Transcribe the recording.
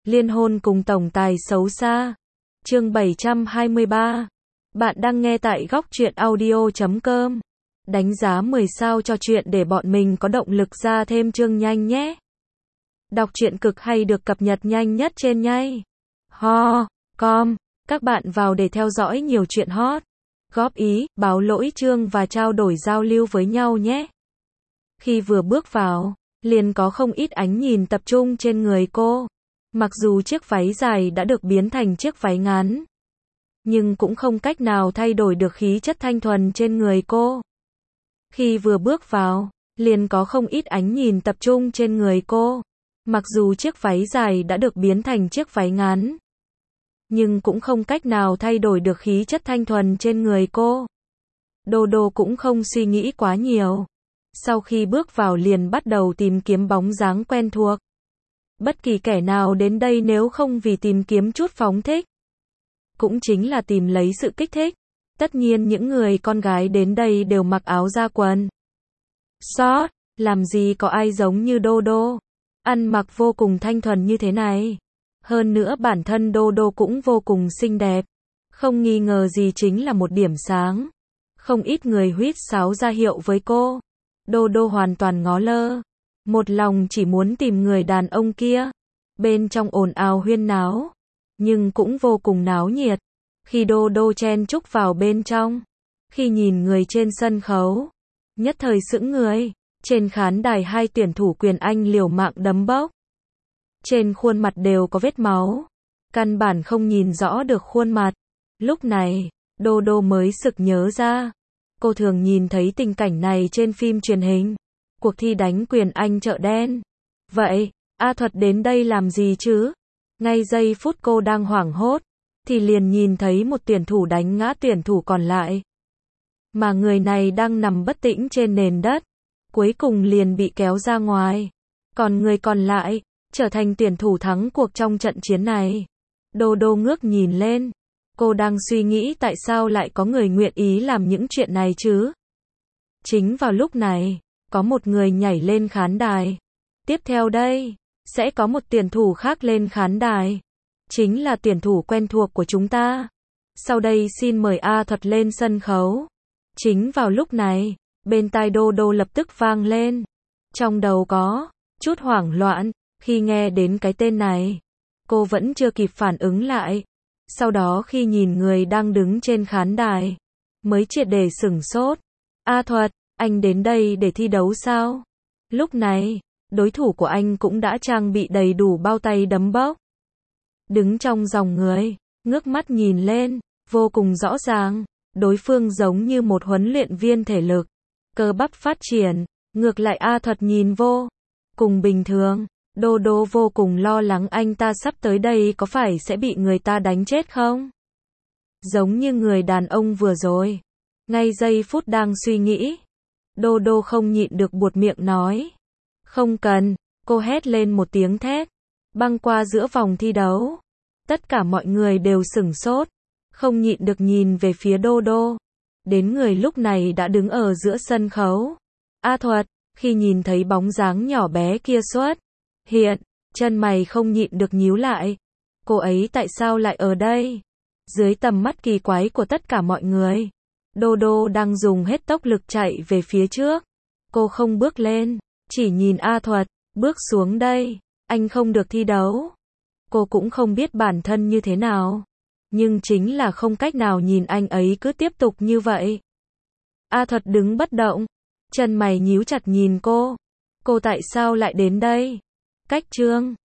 Liên hôn cùng tổng tài xấu xa. Chương 723. Bạn đang nghe tại góc truyện audio.com. Đánh giá 10 sao cho chuyện để bọn mình có động lực ra thêm chương nhanh nhé. Đọc truyện cực hay được cập nhật nhanh nhất trên nhây. Com. Các bạn vào để theo dõi nhiều chuyện hot, góp ý, báo lỗi chương và trao đổi giao lưu với nhau nhé. Khi vừa bước vào, liền có không ít ánh nhìn tập trung trên người cô. Mặc dù chiếc váy dài đã được biến thành chiếc váy ngắn, nhưng cũng không cách nào thay đổi được khí chất thanh thuần trên người cô. Khi vừa bước vào, liền có không ít ánh nhìn tập trung trên người cô. Mặc dù chiếc váy dài đã được biến thành chiếc váy ngắn, nhưng cũng không cách nào thay đổi được khí chất thanh thuần trên người cô. Đô Đô cũng không suy nghĩ quá nhiều. Sau khi bước vào liền bắt đầu tìm kiếm bóng dáng quen thuộc. Bất kỳ kẻ nào đến đây nếu không vì tìm kiếm chút phóng thích, cũng chính là tìm lấy sự kích thích. Tất nhiên những người con gái đến đây đều mặc áo da quần short, làm gì có ai giống như Đô Đô, ăn mặc vô cùng thanh thuần như thế này. Hơn nữa bản thân Đô Đô cũng vô cùng xinh đẹp, không nghi ngờ gì chính là một điểm sáng. Không ít người huýt sáo ra hiệu với cô. Đô Đô hoàn toàn ngó lơ, một lòng chỉ muốn tìm người đàn ông kia. Bên trong ồn ào huyên náo, nhưng cũng vô cùng náo nhiệt. Khi Đô Đô chen chúc vào bên trong, khi nhìn người trên sân khấu, nhất thời sững người. Trên khán đài hai tuyển thủ quyền Anh liều mạng đấm bốc. Trên khuôn mặt đều có vết máu, căn bản không nhìn rõ được khuôn mặt. Lúc này, Đô Đô mới sực nhớ ra, cô thường nhìn thấy tình cảnh này trên phim truyền hình, cuộc thi đánh quyền Anh chợ đen. Vậy, A Thuật đến đây làm gì chứ? Ngay giây phút cô đang hoảng hốt, thì liền nhìn thấy một tuyển thủ đánh ngã tuyển thủ còn lại. Mà người này đang nằm bất tỉnh trên nền đất, cuối cùng liền bị kéo ra ngoài. Còn người còn lại, trở thành tuyển thủ thắng cuộc trong trận chiến này. Đô Đô ngước nhìn lên. Cô đang suy nghĩ tại sao lại có người nguyện ý làm những chuyện này chứ? Chính vào lúc này, có một người nhảy lên khán đài. Tiếp theo đây, sẽ có một tuyển thủ khác lên khán đài. Chính là tuyển thủ quen thuộc của chúng ta. Sau đây xin mời A Thuật lên sân khấu. Chính vào lúc này, bên tai Đô Đô lập tức vang lên. Trong đầu có chút hoảng loạn, khi nghe đến cái tên này. Cô vẫn chưa kịp phản ứng lại. Sau đó khi nhìn người đang đứng trên khán đài, mới triệt để sửng sốt. A Thuật, anh đến đây để thi đấu sao? Lúc này, đối thủ của anh cũng đã trang bị đầy đủ bao tay đấm bốc. Đứng trong dòng người, ngước mắt nhìn lên, vô cùng rõ ràng, đối phương giống như một huấn luyện viên thể lực, cơ bắp phát triển. Ngược lại A Thuật nhìn vô cùng bình thường. Đô Đô vô cùng lo lắng anh ta sắp tới đây có phải sẽ bị người ta đánh chết không? Giống như người đàn ông vừa rồi. Ngay giây phút đang suy nghĩ, Đô Đô không nhịn được buột miệng nói. Không cần, cô hét lên một tiếng thét. Băng qua giữa vòng thi đấu. Tất cả mọi người đều sửng sốt, không nhịn được nhìn về phía Đô Đô. Đến người lúc này đã đứng ở giữa sân khấu. A Thuật, khi nhìn thấy bóng dáng nhỏ bé kia xuất hiện, chân mày không nhịn được nhíu lại. Cô ấy tại sao lại ở đây? Dưới tầm mắt kỳ quái của tất cả mọi người, Đô Đô đang dùng hết tốc lực chạy về phía trước. Cô không bước lên, chỉ nhìn A Thuật, bước xuống đây, anh không được thi đấu. Cô cũng không biết bản thân như thế nào, nhưng chính là không cách nào nhìn anh ấy cứ tiếp tục như vậy. A Thuật đứng bất động, chân mày nhíu chặt nhìn cô. Cô tại sao lại đến đây? Cách chương